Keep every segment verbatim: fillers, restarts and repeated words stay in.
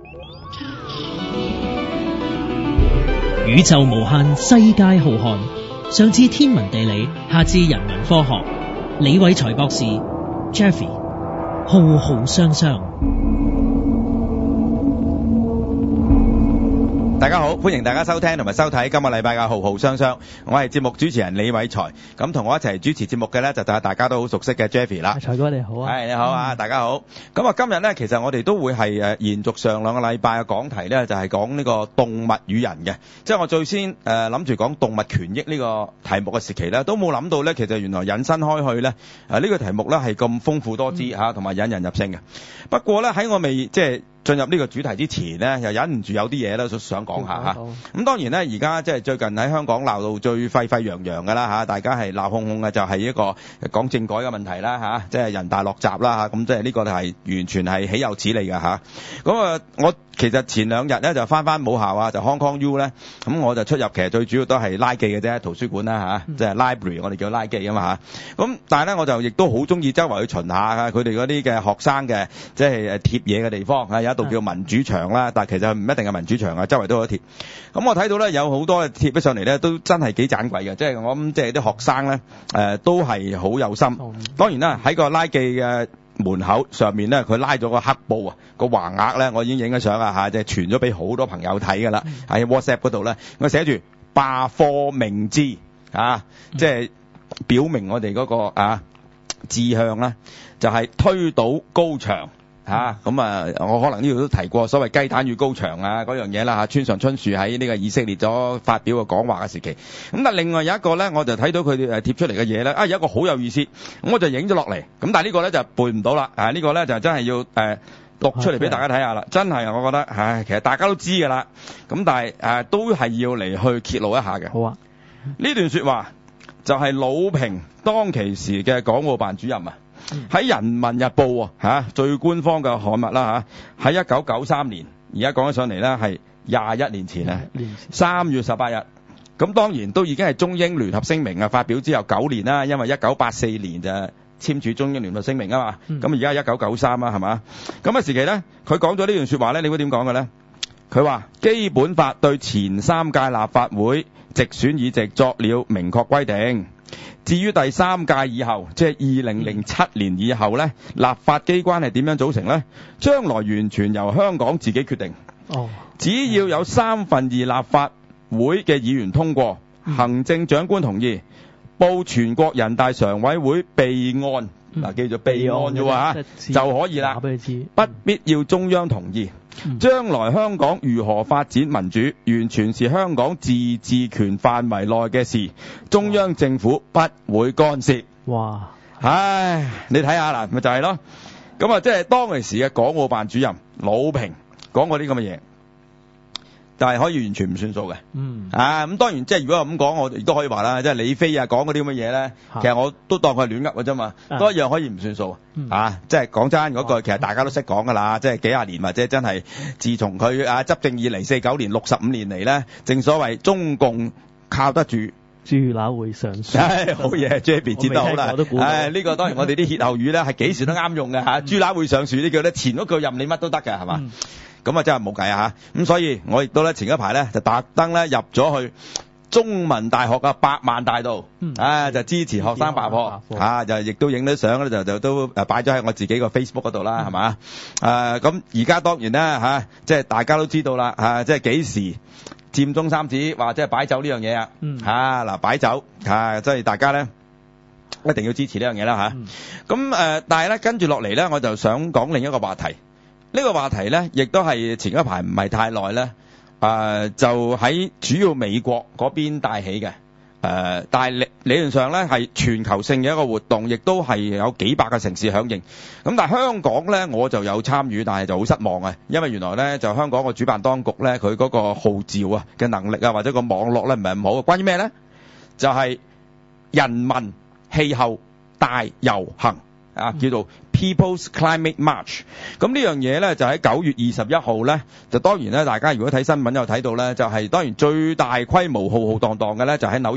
宇宙無限，世界浩瀚，上至天文地理，下至人文科學，李偉才博士 Jeffy 浩浩雙雙。 大家好，歡迎大家收聽同埋收睇今個禮拜嘅浩浩雙雙，我係節目主持人李偉才，咁同我一齊主持節目嘅呢，就係大家都好熟悉嘅 Jeffy 啦。 財哥你好啊。 係你好啊，大家好。咁啊今日呢，其實我哋都會係誒延續上兩個禮拜嘅講題呢，就係講呢個動物與人嘅。即係我最先誒諗住講動物權益呢個題目嘅時期呢，都冇諗到呢，其實原來引申開去呢，誒呢個題目呢係咁豐富多姿嚇，同埋引人入勝嘅。不過呢，喺我未即係進入呢個主題之前呢，又忍唔住有啲嘢咧想講下嚇。咁當然呢，而家即係最近喺香港鬧到最沸沸揚揚嘅啦嚇，大家係鬧哄哄嘅就係一個講政改嘅問題啦嚇，即係人大落閘啦嚇，咁即係呢個係完全係豈有此理嘅嚇。咁啊，我其實前兩日咧就翻翻母校啊，就 Hong Kong U 咧，咁我就出入其實最主要都係拉記嘅啫，圖書館啦嚇，即係 library 我哋叫拉記啊嘛嚇。咁但係咧我就亦都好中意周圍去巡下佢哋嗰啲嘅學生嘅即係誒貼嘢嘅地方啊，有一度叫民主牆啦，但係其實唔一定係民主牆啊，周圍都有貼。咁我睇到咧有好多貼咗上嚟咧，都真係幾盞鬼嘅，即係我諗即係啲學生咧誒都係好有心。當然啦，喺個拉記嘅門口上面咧，佢拉咗個黑布啊，個橫額咧，我已經影咗相啊嚇，即係傳咗俾好多朋友睇㗎啦。喺 WhatsApp 嗰度咧，我寫住罷課明志啊，即係表明我哋嗰個啊志向啦，就係推倒高牆。嚇咁啊！我可能呢度都提過所謂雞蛋與高牆啊嗰樣嘢啦嚇。村上春樹喺呢個以色列咗發表個講話嘅時期，咁但另外有一個咧，我就睇到佢哋誒貼出嚟嘅嘢咧，啊有一個好有意思，咁我就影咗落嚟。咁但係呢個咧就背唔到啦，啊呢個咧就真係要誒讀出嚟俾大家睇下啦。真係我覺得，唉，其實大家都知㗎啦，咁但係誒都係要嚟去揭露一下嘅。 好啊， 呢段説話就係魯平當其時嘅港澳辦主任啊。喺《人民日報》喎嚇，最官方嘅刊物啦嚇，喺一九九三年，而家講起上嚟咧係廿一年前啊，三月十八日。咁當然都已經係中英聯合聲明啊發表之後九年啦，因為一九八四年就簽署中英聯合聲明啊嘛。咁而家係一九九三啦，係嘛？咁嘅時期咧，佢講咗呢段説話咧，你會點講嘅咧？佢話基本法對前三屆立法會直選議席作了明確規定。至於第三屆以後，即係二零零七年以後呢，立法機關係點樣組成呢？將來完全由香港自己決定。哦，只要有三分二立法會嘅議員通過，行政長官同意，報全國人大常委會備案，嗱、嗯、記住備案啫喎，就可以啦。不必要中央同意。將來香港如何發展民主，完全是香港自治權範圍內嘅事，中央政府不會干涉。哇！唉，你睇下啦，咪就係咯。咁啊，即係當其時嘅港澳辦主任魯平講過啲咁嘅嘢，但係可以完全唔算數嘅。嗯。啊，咁當然即係如果咁講，我亦都可以話啦，即係李飛啊講嗰啲咁嘅嘢咧，其實我都當佢係亂噏嘅啫嘛，都一樣可以唔算數。嗯、啊，即係講真嗰句，其實大家都識講㗎啦，即係幾廿年或者真係自從佢啊執政以嚟四九年六十五年嚟咧，正所謂中共靠得住豬乸會上樹。 唉，好嘢 ，Jeffy 接得好啦。唉，呢、這個當然我哋啲歇後語咧係幾時都啱用嘅嚇。豬乸會上樹呢句咧，前嗰句任你乜都得嘅係嘛？咁啊真係冇計啊嚇。咁所以我亦都咧前一排咧就特登咧入咗去中文大學嘅百萬大道，嗯、啊就支持學生罷課，啊就亦都影咗相咧，就就都誒擺咗喺我自己個 Facebook 嗰度啦，係、嗯、嘛？誒咁而家當然啦嚇、啊，即係大家都知道啦嚇、啊，即係幾時佔中三子或者係擺酒呢樣嘢啊？嚇嗱擺酒嚇，即係大家咧一定要支持呢樣嘢啦嚇。咁、啊、誒、嗯，但係咧跟住落嚟咧，我就想講另一個話題。呢、這個話題咧，亦都係前一排唔係太耐咧。誒、呃、就喺主要美國嗰邊帶起嘅，誒、呃、但係理理論上咧係全球性嘅一個活動，亦都係有幾百個城市響應。咁但係香港咧我就有參與，但係就好失望啊，因為原來咧就香港個主辦當局咧佢嗰個號召啊嘅能力啊或者個網絡咧唔係咁好。關於咩咧？就係、是、人民氣候大遊行啊，叫做 People's Climate March。咁呢樣嘢咧就喺九月二十一號咧，就當然咧大家如果睇新聞有睇到咧，就係、是、當然最大規模浩浩蕩蕩嘅咧就喺紐約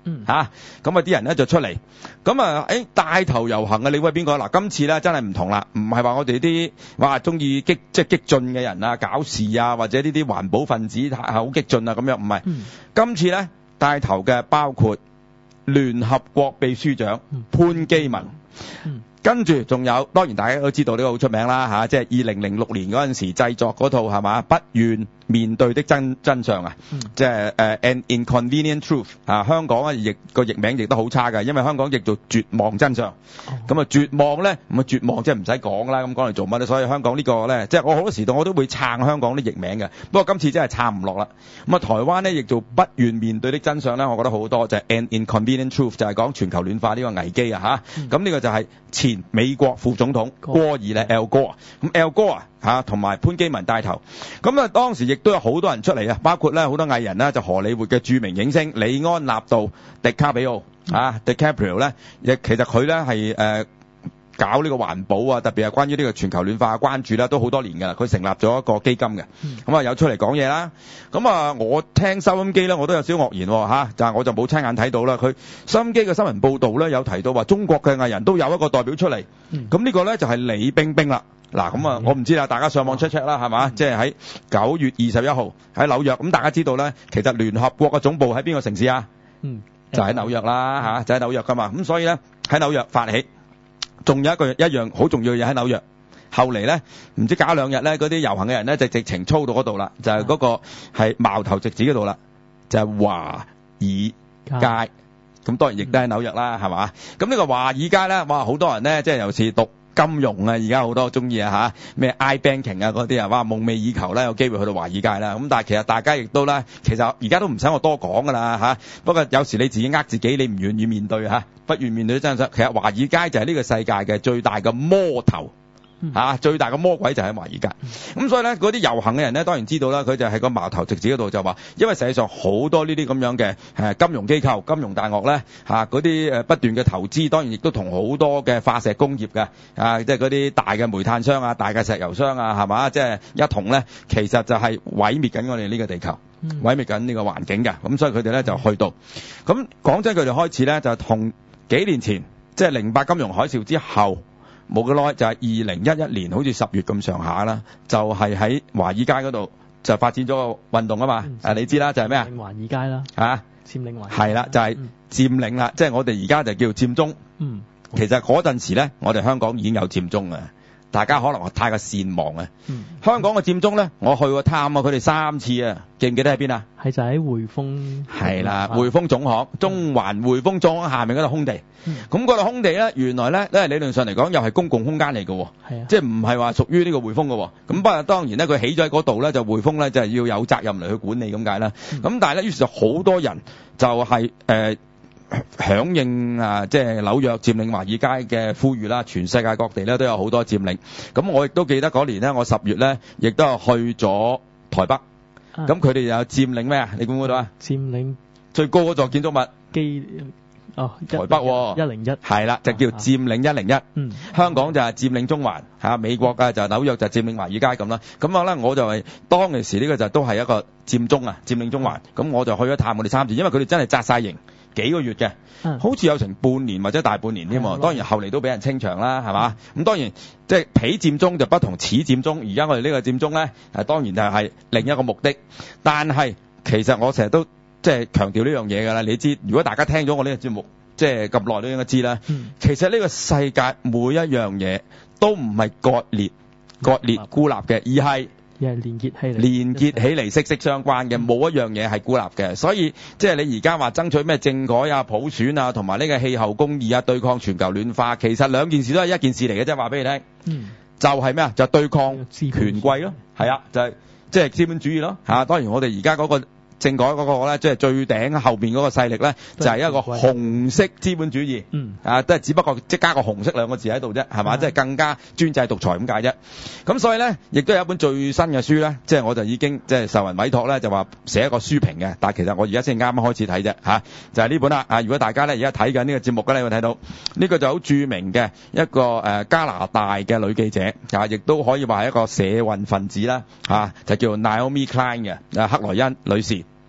嗯嚇，咁啊啲人咧就出嚟，咁啊誒帶頭遊行嘅你會係邊個？嗱，今次咧真係唔同啦，唔係話我哋啲話中意激即係激進嘅人啊、搞事啊，或者呢啲環保分子係好激進啊咁樣，唔係。 嗯今次咧帶頭嘅包括聯合國秘書長潘基文。 嗯跟住仲有，當然大家都知道呢個好出名啦嚇，即係二零零六年嗰陣時製作嗰套係嘛，不願面對的真真相啊， 嗯即係誒 An Inconvenient Truth 啊，香港啊譯個譯名譯得好差㗎，因為香港譯做絕望真相。咁啊絕望咧，咁啊絕望即係唔使講啦，咁講嚟做乜咧？所以香港呢個咧，即係我好多時代我都會撐香港啲譯名嘅，不過今次真係撐唔落啦。咁啊台灣咧譯做不願面對的真相咧，我覺得好多就係 An Inconvenient Truth 就係講全球暖化呢個危機啊嚇。咁呢個就係前美國副總統戈爾咧 Al Gore，咁 Al Gore 啊嚇同埋潘基文帶頭，咁啊當時亦都有好多人出嚟啊，包括咧好多藝人啦，就荷里活嘅著名影星李安納度、迪卡比奧啊 DiCaprio 咧，亦其實佢咧係誒搞呢個環保啊，特別係關於呢個全球暖化嘅關注啦，都好多年㗎啦。佢成立咗一個基金嘅，咁啊有出嚟講嘢啦。咁啊我聽收音機咧，我都有少愕然喎嚇，但係我就冇親眼睇到啦。佢收音機嘅新聞報導咧有提到話，中國嘅藝人都有一個代表出嚟，咁呢個咧就係李冰冰啦。嗱咁啊，我唔知啦，大家上網 check check 啦，係嘛？即係喺九月二十一號喺紐約，咁大家知道咧，其實聯合國嘅總部喺邊個城市啊？ 嗯， 就喺紐約啦嚇，就喺紐約㗎嘛。咁所以咧喺紐約發起。仲有一個一樣好重要嘅嘢喺紐約，後嚟咧唔知搞兩日咧，嗰啲遊行嘅人咧就直情操到嗰度啦，就係、是、嗰個係矛頭直指嗰度啦，就係、是、華爾街。咁當然亦都喺紐約啦，係嘛？咁呢個華爾街咧，哇！好多人咧，即係尤其是讀金融啊，而家好多中意啊嚇，咩 I-banking 啊嗰啲啊，哇！夢寐以求咧，有機會去到華爾街啦。咁但係其實大家亦都咧，其實而家都唔使我多講㗎啦嚇。不過有時你自己呃自己，你唔願意面對嚇，不願面對真相。其實華爾街就係呢個世界嘅最大嘅魔頭。嚇、啊，最大嘅魔鬼就喺華爾街。咁、嗯、所以咧，嗰啲遊行嘅人咧，當然知道啦，佢就係個矛頭直指嗰度就話，因為實際上好多呢啲咁樣嘅誒金融機構、金融大鱷咧嚇，嗰啲誒不斷嘅投資，當然亦都同好多嘅化石工業嘅啊，即係嗰啲大嘅煤炭商啊、大嘅石油商啊，係嘛？即係一同咧，其實就係毀滅緊我哋呢個地球，嗯、毀滅緊呢個環境嘅。咁所以佢哋咧就去到。咁講真，佢哋開始咧就同幾年前，即係零八金融海嘯之後。冇幾耐就係二零一一年，好似十月咁上下啦，就係喺華爾街嗰度就發展咗個運動啊嘛。誒、嗯，你知啦，就係咩啊？ 華爾街啦， 嚇， 佔領華爾街。 係啦，就係、是、佔領啦，即、嗯、係、就是、我哋而家就叫佔中。嗯，其實嗰陣時咧，我哋香港已經有佔中嘅。大家可能太過善忘啊！嗯、香港嘅佔中咧，我去過探啊，佢哋三次啊，記唔記得喺邊啊？ 係就喺匯豐。係啦，匯豐總行，中環匯豐總行下面嗰度空地。咁嗰度空地咧，原來咧，都係理論上嚟講，又係公共空間嚟嘅。係啊，即係唔係話屬於呢個匯豐嘅。咁不過當然咧，佢起咗喺嗰度咧，就匯豐咧就係要有責任嚟去管理咁解啦。咁、嗯、但係咧，於是就好多人就係、是、誒。呃響應啊，即係紐約佔領華爾街嘅呼籲啦，全世界各地咧都有好多佔領。咁我亦都記得嗰年咧，我十月咧亦都有去咗台北。咁佢哋有佔領咩啊？你估唔估到啊？ 佔領最高嗰座建築物基哦， 台北一零一係啦，就叫佔領一零一。嗯，香港就係佔領中環嚇，美國啊就係紐約就係佔領華爾街咁啦。咁啊咧，我就係當其時呢個就都係一個佔中啊，佔領中環。咁我就去咗探我哋三次，因為佢哋真係紮晒營。幾個月嘅，好似有成半年或者大半年添喎。當然後嚟都俾人清場啦，係嘛？咁當然即係彼佔中就不同此佔中。而家我哋呢個佔中咧，係當然就係另一個目的。但係其實我成日都即係強調呢樣嘢㗎啦。你知如果大家聽咗我呢個節目即係咁耐都應該知啦。嗯、其實呢個世界每一樣嘢都唔係割裂、割裂孤立嘅，而係而係連結起嚟， 連結起嚟息息相關嘅，冇一樣嘢係孤立嘅。所以即係你而家話爭取咩政改啊、普選啊，同埋呢個氣候公義啊、對抗全球暖化，其實兩件事都係一件事嚟嘅啫。話俾你聽，嗯，就係咩啊？就係對抗權貴咯，係啊，就係即係資本主義咯。嚇，當然我哋而家嗰個政改嗰個咧，即係最頂後邊嗰個勢力咧，就係一個紅色資本主義。嗯，啊，都係只不過即加個紅色兩個字喺度啫，係嘛？即係更加專制獨裁咁解啫。咁所以咧，亦都有一本最新嘅書咧，即係我就已經即係受人委託咧，就話寫一個書評嘅。但係其實我而家先啱啱開始睇啫，嚇，就係呢本啦。啊，如果大家咧而家睇緊呢個節目嘅咧，你會睇到呢個就好著名嘅一個誒加拿大嘅女記者，啊，亦都可以話係一個社運分子啦，嚇，就叫 Naomi Klein 嘅，啊，克萊恩女士。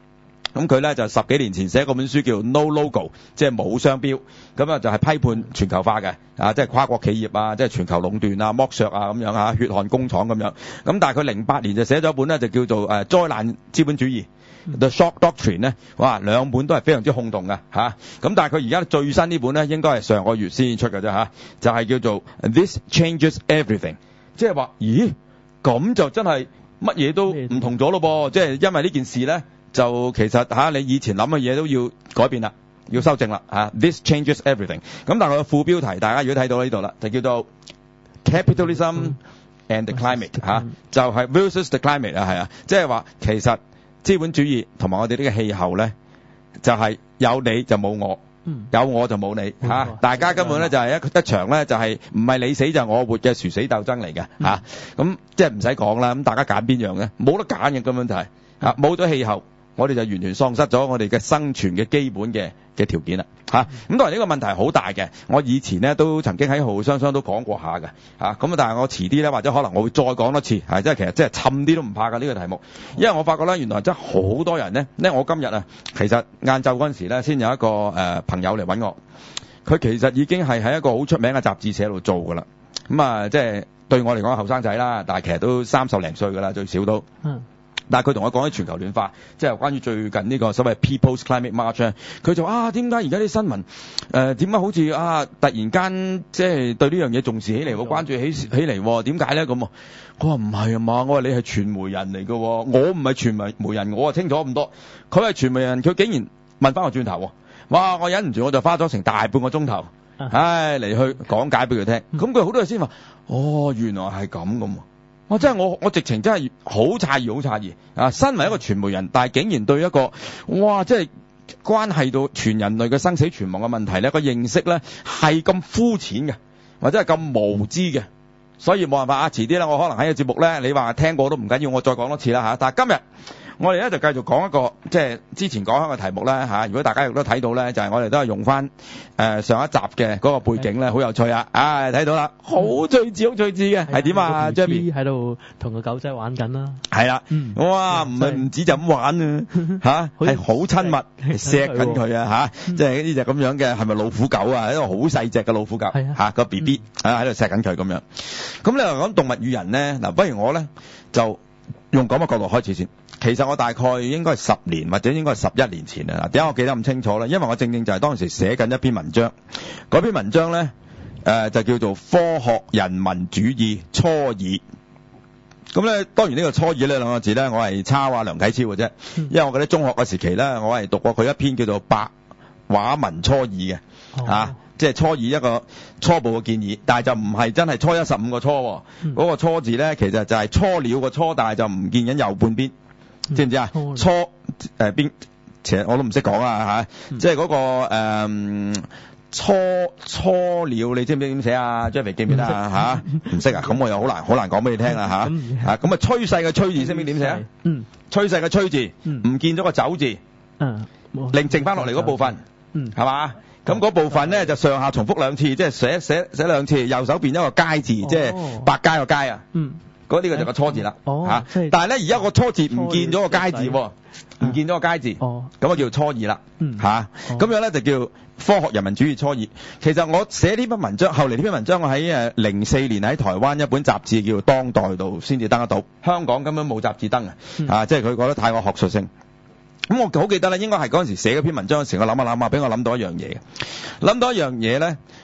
咁佢咧就十幾年前寫嗰本書叫 No Logo， 即係冇商標，咁啊就係批判全球化嘅，啊即係跨國企業啊，即係全球壟斷啊、剝削啊咁樣嚇，血汗工廠咁樣。咁但係佢零八年就寫咗一本咧，就叫做誒災難資本主義 The Shock Doctrine 咧，哇兩本都係非常之轟動嘅嚇。咁但係佢而家最新呢本咧，應該係上個月先出嘅啫嚇，就係叫做 This Changes Everything， 即係話咦咁就真係乜嘢都唔同咗咯噃，即係因為呢件事咧。就其實嚇你以前諗嘅嘢都要改變啦，要修正啦嚇。This changes everything。咁但係個副標題大家如果睇到呢度啦，就叫做 Capitalism and the Climate 嚇，就係 versus the climate 啊，係啊，即係話其實資本主義同埋我哋呢個氣候咧，就係有你就冇我，有我就冇你嚇。大家根本咧就係一一場咧就係唔係你死就我活嘅殊死鬥爭嚟嘅嚇。咁即係唔使講啦，咁大家揀邊樣咧？冇得揀嘅根本就係嚇，冇咗氣候。我哋就完全喪失咗我哋嘅生存嘅基本嘅嘅條件啦嚇。咁當然呢個問題係好大嘅，我以前咧都曾經喺浩浩雙雙都講過下嘅嚇。咁但係我遲啲咧或者可能我會再講多次，係即係其實即係沉啲都唔怕㗎呢個題目，因為我發覺咧原來真係好多人咧，咧我今日啊其實晏晝嗰陣時咧先有一個誒、呃、朋友嚟揾我，佢其實已經係喺一個好出名嘅雜誌社度做㗎啦。咁啊即係對我嚟講後生仔啦，但係其實都三十零歲㗎啦，最少都。嗯。但係佢同我講起全球暖化，即係關於最近呢個所謂 People's Climate March，佢就啊點解而家啲新聞誒點解好似啊突然間即係對呢樣嘢重視起嚟喎，關注起起嚟，點解咧咁？佢話唔係啊嘛，我話你係傳媒人嚟㗎，我唔係傳媒媒人，我啊清楚咁多。佢係傳媒人，佢竟然問翻我轉頭，哇！我忍唔住，我就花咗成大半個鐘頭，唉嚟去講解俾佢聽。咁佢好多嘢先話，哦原來係咁咁。我真係我我直情真係好詫異，好詫異啊！身為一個傳媒人，但係竟然對一個哇，即係關係到全人類嘅生死存亡嘅問題咧，個認識咧係咁膚淺嘅，或者係咁無知嘅，所以冇辦法啊！遲啲咧，我可能喺個節目咧，你話聽過都唔緊要，我再講多次啦嚇。但係今日我哋咧就繼續講一個即係之前講開嘅題目咧嚇。如果大家亦都睇到咧，就係我哋都係用翻誒上一集嘅嗰個背景咧，好有趣啊！唉，睇到啦，好趣致，好趣致嘅係點啊 ，Jammy 喺度同個狗仔玩緊啦。 係啦，哇，唔係唔止就咁玩啊嚇，係好親密，錫緊佢啊嚇，即係呢隻咁樣嘅係咪老虎狗啊？一個好細隻嘅老虎狗嚇，個 B B 啊喺度錫緊佢咁樣。咁你話講動物與人咧，嗱，不如我咧就用咁嘅角度開始先。其實我大概應該係十年或者應該係十一年前啊！點解我記得咁清楚咧？因為我正正就係當時寫緊一篇文章，嗰篇文章咧誒、呃、就叫做《科學人民主義初二》。咁咧當然呢個初二呢兩個字咧，我係抄阿梁啟超嘅啫，因為我記得中學嘅時期咧，我係讀過佢一篇叫做《白話文初二》嘅、哦、啊。即係初二一個初步嘅建議，但係就唔係真係初一十五個初、哦，嗰、嗯、個初字咧其實就係初了個初，但係就唔見緊右半邊，嗯、知唔知啊？初誒邊，其實我都唔識講啊嚇，嗯、即係嗰、那個誒、呃、初初了，你知唔知點寫啊 Jeffrey 記唔記得啊嚇？唔識啊，咁我又好難好難講俾你聽啦嚇。啊咁啊，趨勢嘅趨字識唔識點寫啊？嗯，趨勢嘅趨字，唔、嗯、見咗個走字，嗯，另剩翻落嚟嗰部分，嗯，係嘛？咁嗰部分咧就上下重複兩次，即係寫寫寫兩次，右手邊一個佳字，哦、即係百佳個佳啊。嗯，嗰、這、呢個就個初字啦。哦，嚇、啊，但係咧而家個初字唔見咗個佳字，唔、啊、見咗個佳字。哦，咁啊叫初二啦。嗯，嚇、啊，咁、哦、樣咧就叫科學人民主義初二。其實我寫呢篇文章，後嚟呢篇文章我喺誒零四年喺台灣一本雜誌叫做《當代》度先至登得到，香港根本冇雜誌登啊。嗯、啊，即係佢覺得太過學術性。咁我好記得咧，應該係嗰陣時寫嗰篇文章嘅時候，我諗下諗下，俾我諗到一樣嘢嘅。諗到一樣嘢咧，